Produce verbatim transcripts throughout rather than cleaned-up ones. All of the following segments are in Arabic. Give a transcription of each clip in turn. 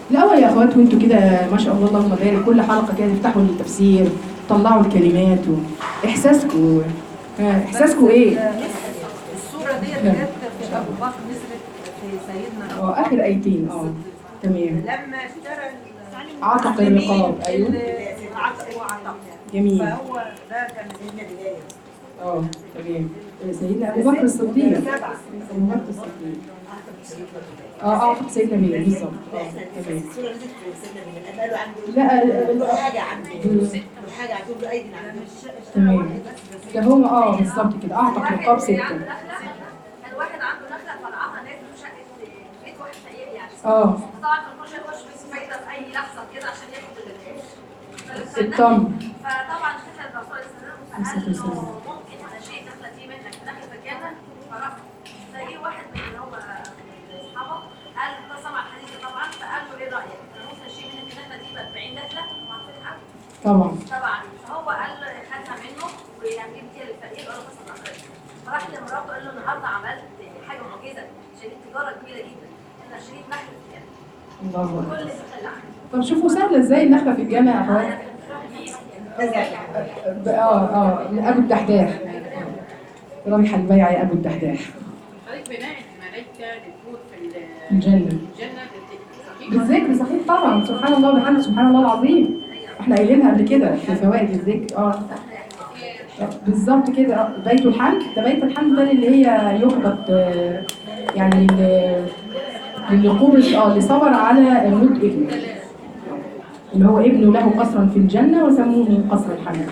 الأول يا أخوات وأنتوا كده ما شاء الله اللهم بارك، كل حلقة كده تفتحوا التفسير، تطلعوا الكلمات وإحساسكم. ها، إحساسكم إيه؟ الصورة دي بجد في أبو بكر نزلت في سيدنا أبو اه بكر آخر آيتين اه تمام. لما اشترى عتق الرقاب أيوه عتق وعتق جميل فهو ده كان سيدنا بداية اه تمام. سيدنا أبو بكر الصديق، سبعة أبو بكر الصديق اه أعتق سيدنا مين بالظبط اه تمام. الصورة نزلت في سيدنا من قالوا عنده لا له لا حاجة عنده له حاجة عنده له أيدي عنده تمام. ده هم اه بالظبط كده أعتق رقاب ستة. الواحد عنده نخله فرعها نازل في شقه بيت واحد فقير يعني. اه طبعا ما ينفعش يخش في فايده في اي لحظه كده عشان ياخد القرش. التمر. فطبعا شيخ الرسول صلى الله عليه وسلم قال له ممكن انا شيء نخله دي منك نخله الجنه فرفض. فجي واحد من اللي هو اصحابه قال ده سمع الحديث طبعا فقال له ايه رايك؟ انا ممكن اشيل منك النخله دي ب أربعين نخله طبعا في الحق. طبعا طبعا فهو قال خدها منه ويعني دي للفقير قال له بس ما فراح لمراته قال له النهارده عملت حاجه معجزه شريك تجاره كبيره جدا انا شريك نخله في الجنه الله أكبر. كل النخل اللي عندي. طب شوفوا سهلة ازاي النخلة في الجنة يا اخوات. اه اه من ابو الدحداح. رابح البيع يا ابو الدحداح. طريق بناء الملائكة للفوت في الجنة الجنة صحيح؟ بالذكر صحيح طبعا سبحان الله وبحمده سبحان الله العظيم. احنا قايلينها قبل كده في فوائد الذكر اه بالظبط كده آه. بيت الحمد ده بيت الحمد ده اللي هي يهبط آه، يعني ال- اللي قبض اه اللي صبر على موت ابنه اللي هو ابنه له قصرا في الجنة وسموه قصر الحمد.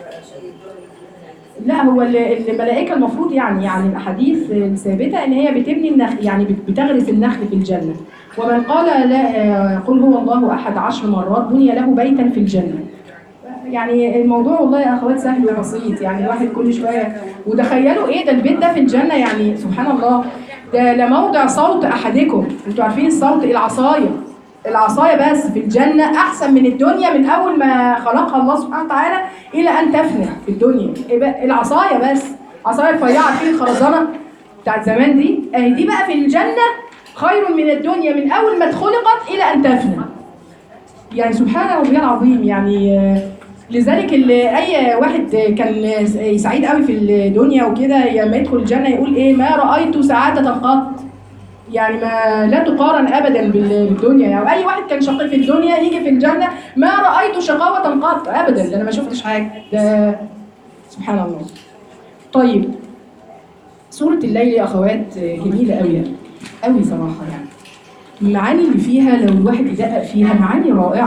لا هو ال- الملائكة المفروض يعني يعني الأحاديث الثابتة إن هي بتبني النخل يعني بت- بتغرس النخل في الجنة. ومن قال لا آه، قل هو الله أحد عشر مرات بني له بيتا في الجنة. يعني الموضوع والله يا أخوات سهل وبسيط يعني الواحد كل شوية وتخيلوا إيه ده البيت ده في الجنة يعني سبحان الله ده لموضع صوت أحدكم. أنتوا عارفين الصوت العصاية العصاية بس في الجنة أحسن من الدنيا من أول ما خلقها الله سبحانه وتعالى إلى أن تفنى في الدنيا. إيه بقى؟ العصاية بس عصاية رفيعة في الخرزانة بتاعت زمان دي أهي دي بقى في الجنة خير من الدنيا من أول ما اتخلقت إلى أن تفنى. يعني سبحان ربي العظيم يعني آه، لذلك اللي اي واحد كان سعيد قوي في الدنيا وكده لما يدخل الجنه يقول ايه ما رايت سعاده قط. يعني ما لا تقارن ابدا بالدنيا يعني اي واحد كان شقي في الدنيا يجي في الجنه ما رايت شقاوه قط ابدا ده انا ما شفتش حاجه ده سبحان الله. طيب سوره الليل يا اخوات جميله قوي قوي صراحه يعني المعاني اللي فيها لو الواحد يدقق فيها معاني رائعه.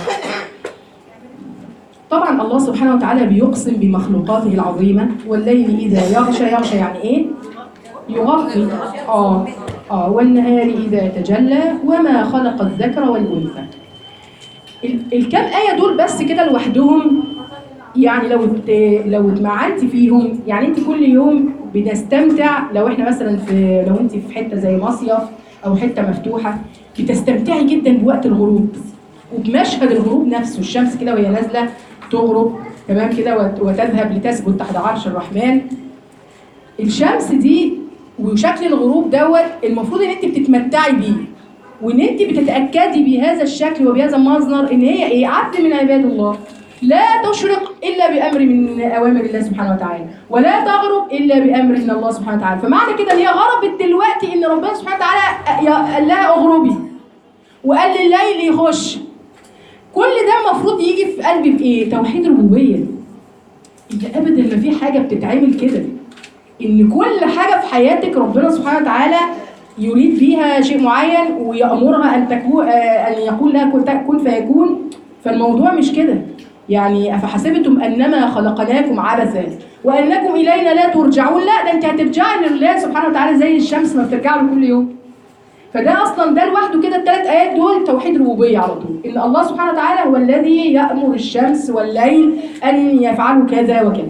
طبعا الله سبحانه وتعالى بيقسم بمخلوقاته العظيمه والليل اذا يغشى يغشى يعني ايه يغطي اه اه والنهار اذا تجلى وما خلق الذكر والانثى. ال- الكام ايه دول بس كده لوحدهم يعني لو ات- لو اتمعنت فيهم يعني انت كل يوم بنستمتع لو احنا مثلا في لو انت في حته زي مصيف او حته مفتوحه بتستمتعي جدا بوقت الغروب وبمشهد الغروب نفسه الشمس كده وهي نازله تغرب تمام كده وت- وتذهب لتثبت تحت عرش الرحمن. الشمس دي وشكل الغروب دوت المفروض ان انت بتتمتعي بيه وان انت بتتاكدي بهذا الشكل وبهذا المنظر ان هي ايه عبد من عباد الله لا تشرق الا بامر من اوامر الله سبحانه وتعالى ولا تغرب الا بامر من الله سبحانه وتعالى. فمعنى كده ان هي غربت دلوقتي ان ربنا سبحانه وتعالى قال لها اغربي وقال لليل يخش. كل ده المفروض يجي في قلبي بايه؟ توحيد ربوبيه. ان ابدا ما في حاجه بتتعمل كده ان كل حاجه في حياتك ربنا سبحانه وتعالى يريد فيها شيء معين ويامرها ان تكون ان يقول لها كن كن فيكون. فالموضوع مش كده يعني افحسبتم انما خلقناكم عبثا وانكم الينا لا ترجعون. لا ده انت هترجعي لله سبحانه وتعالى زي الشمس ما بترجع له كل يوم. فده اصلا ده لوحده كده الثلاث ايات دول توحيد ربوبيه على طول ان الله سبحانه وتعالى هو الذي يامر الشمس والليل ان يفعلوا كذا وكذا.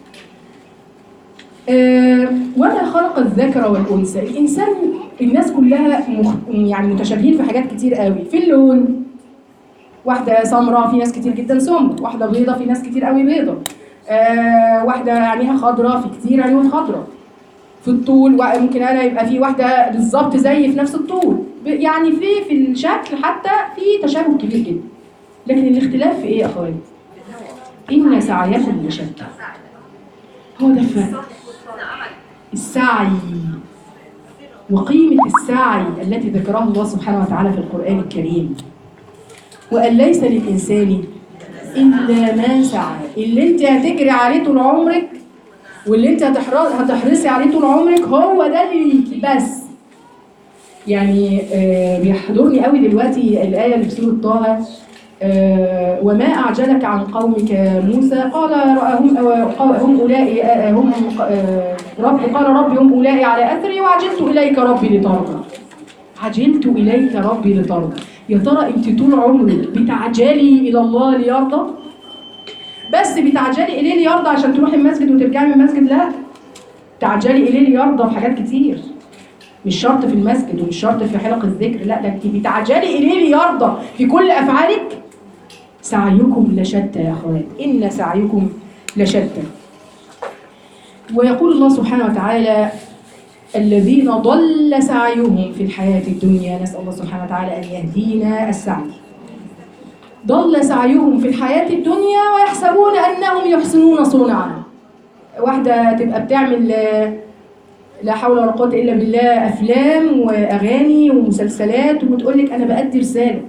أه وما خلق الذكر والانثى. الانسان الناس كلها مخ... يعني متشابهين في حاجات كتير قوي في اللون. واحده سمراء في ناس كتير جدا سمر واحده بيضه في ناس كتير قوي بيضه. أه واحده عينيها خضراء في كتير عينيهم خضراء. في الطول ممكن انا يبقى في واحده بالظبط زي في نفس الطول يعني في في الشكل حتى في تشابه كبير جدا، لكن الاختلاف في ايه يا اخواتي؟ ان سعيكم لشتى. هو ده الفرق، السعي وقيمة السعي التي ذكرها الله سبحانه وتعالى في القرآن الكريم. وأن ليس للإنسان إلا ما سعى. اللي انت هتجري عليه طول عمرك واللي انت هتحرصي عليه طول عمرك هو ده اللي ليكي بس. يعني آه بيحضرني قوي دلوقتي الآية اللي في سورة طه، آه وما أعجلك عن قومك موسى قال هم هم أولئك هم آه رب قال ربي هم أولئك على أثري وعجلت إليك ربي لترضى. عجلت إليك ربي لترضى. يا ترى أنت طول عمرك بتعجلي إلى الله ليرضى؟ بس بتعجلي إليه ليرضى عشان تروحي المسجد وترجعي من المسجد؟ لا، تعجلي إليه ليرضى في حاجات كتير، مش شرط في المسجد ومش شرط في حلقة الذكر، لا ده انت بتعجلي إليه ليرضى في كل أفعالك. سعيكم لشتى يا أخوات، إن سعيكم لشتى. ويقول الله سبحانه وتعالى الذين ضل سعيهم في الحياة الدنيا، نسأل الله سبحانه وتعالى أن يهدينا السعي. ضل سعيهم في الحياة الدنيا ويحسبون أنهم يحسنون صنعا. واحدة تبقى بتعمل لا حول ولا قوة إلا بالله أفلام وأغاني ومسلسلات وبتقول لك أنا بأدي رسالة.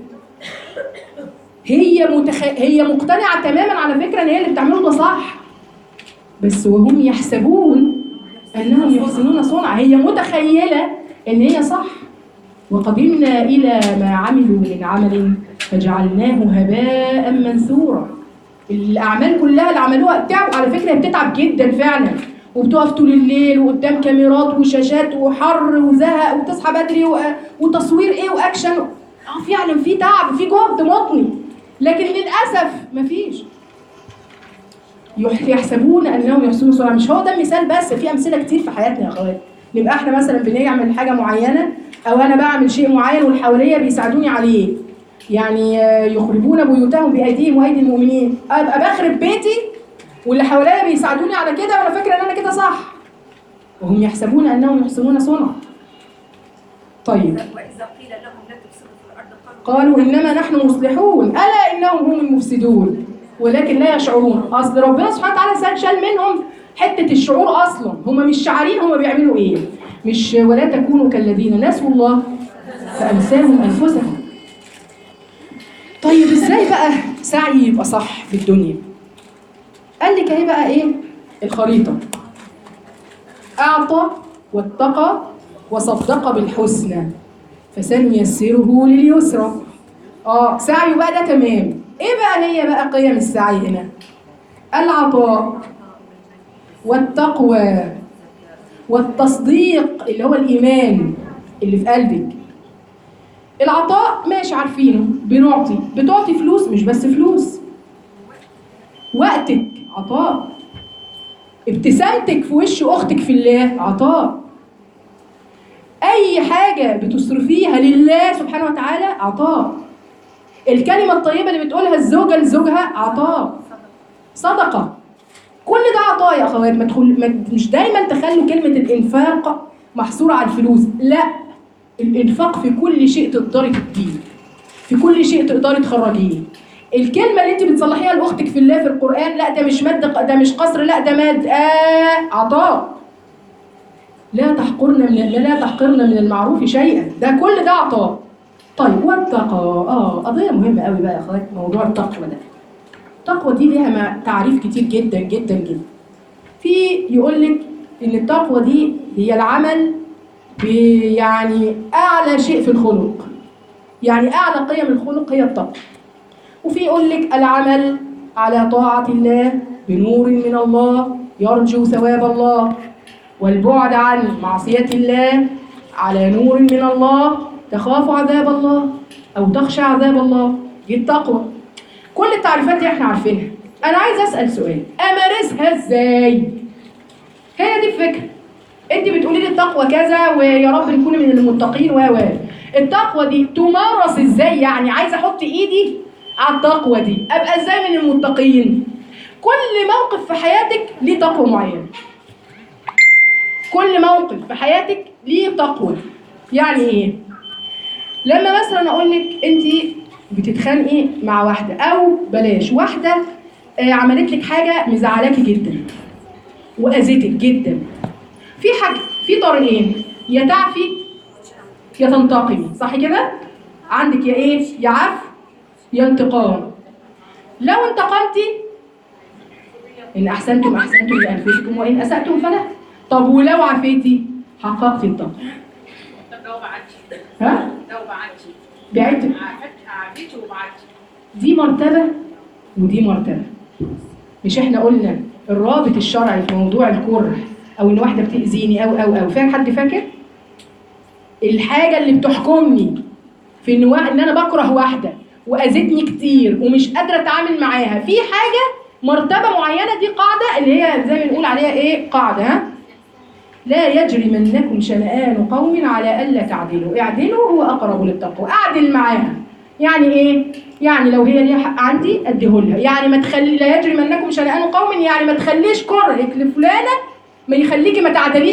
هي متخ... هي مقتنعة تماما على فكرة إن هي اللي بتعمله ده صح، بس وهم يحسبون أنهم يحسنون صنعا. هي متخيلة إن هي صح. وقدمنا إلى ما عملوا من عمل فجعلناه هباء منثورا. الأعمال كلها اللي عملوها تعب على فكرة، بتتعب جدا فعلا، وبتقف طول الليل وقدام كاميرات وشاشات وحر وزهق وتصحى بدري و... وتصوير ايه واكشن. اه فعلا في تعب في جهد مطني، لكن للاسف مفيش. يحسبون انهم يحسنون صنعا. مش هو ده المثال بس، في امثله كتير في حياتنا يا اخوات. نبقى احنا مثلا بنعمل حاجه معينه او انا بعمل شيء معين واللي حواليا بيساعدوني عليه، يعني يخربون بيوتهم بايديهم وايدي المؤمنين. ابقى بخرب بيتي واللي حواليا بيساعدوني على كده وانا فاكره ان انا كده صح، وهم يحسبون انهم يحسنون صنعا. طيب وإذا قيل لهم لا تفسدوا في الأرض قالوا انما نحن مصلحون الا انهم هم المفسدون ولكن لا يشعرون. اصل ربنا سبحانه وتعالى شال منهم حته الشعور اصلا، هم مش شاعرين هم بيعملوا ايه. مش ولا تكونوا كالذين نسوا الله فانساهم انفسهم. طيب ازاي بقى سعي يبقى صح في الدنيا؟ قال لك اهي بقى ايه الخريطه. اعطى واتقى وصدق بالحسنى فسنيسره لليسرى. اه سعيه بقى ده تمام. ايه بقى هي بقى قيم السعي هنا؟ العطاء والتقوى والتصديق اللي هو الايمان اللي في قلبك. العطاء ماشي عارفينه، بنعطي، بتعطي فلوس، مش بس فلوس، وقتك عطاء، ابتسامتك في وش اختك في الله عطاء، اي حاجه بتصرفيها لله سبحانه وتعالى عطاء، الكلمه الطيبه اللي بتقولها الزوجه لزوجها عطاء، صدقه. كل ده عطاء يا اخوات. ما تخل... مش دايما تخلوا كلمه الانفاق محصوره على الفلوس، لا، الانفاق في كل شيء تقدري تديه، في كل شيء تقدري تخرجيه. الكلمه اللي انت بتصلحيها لاختك في الله في القران، لا ده مش مد، ده مش قصر، لا ده مد، آه عطاء. لا تحقرن من لا تحقرن من المعروف شيئا، ده كل ده عطاء. طيب والتقى، اه قضيه مهمه قوي بقى يا اخوات موضوع التقوى ده. التقوى دي ليها تعريف كتير جدا جدا جدا. في يقول لك ان التقوى دي هي العمل يعني اعلى شيء في الخلق، يعني اعلى قيم الخلق هي التقوى. وفي يقول لك العمل على طاعه الله بنور من الله يرجو ثواب الله، والبعد عن معصيه الله على نور من الله تخاف عذاب الله او تخشى عذاب الله. دي التقوى. كل التعريفات دي احنا عارفينها. انا عايز اسال سؤال، امارسها ازاي؟ هي دي الفكره. انت بتقولي لي التقوى كذا ويا رب نكون من المتقين و و التقوى دي تمارس ازاي؟ يعني عايزه احط ايدي على التقوى دي ابقى ازاي من المتقين؟ كل موقف في حياتك ليه تقوى معينه. كل موقف في حياتك ليه تقوى. يعني ايه؟ لما مثلا اقول لك انت بتتخانقي مع واحده، او بلاش واحده آه، عملت لك حاجه مزعلاكي جدا واذتك جدا، في حاجه في طريقين، يا تعفي يا تنتقمي، صح كده؟ عندك يا ايه؟ يا عفو يا انتقام. لو انتقمتي ان احسنتم احسنتم لانفسكم وان اساتم فلا. طب ولو عفيتي حققتي التقوى. طب لو بعتي ها؟ لو بعتي بعدت. عافت- عافيتي وبعتي. دي مرتبه ودي مرتبه. مش احنا قلنا الرابط الشرعي في موضوع الكره او ان واحده بتاذيني او او او فاهم؟ حد فاكر؟ الحاجه اللي بتحكمني في ان وا- ان انا بكره واحده واذتني كتير ومش قادره اتعامل معاها، في حاجه مرتبه معينه، دي قاعده اللي هي زي ما بنقول عليها ايه؟ قاعده، ها؟ لا يجرمنكم شنآن قوم على الا تعدلوا، اعدلوا هو اقرب للتقوى. اعدل معاها يعني ايه؟ يعني لو هي ليها حق عندي اديهولها، يعني ما تخلي لا يجرمنكم شنآن قوم، يعني ما تخليش كرهك لفلانه ما يخليكي ما تعدليش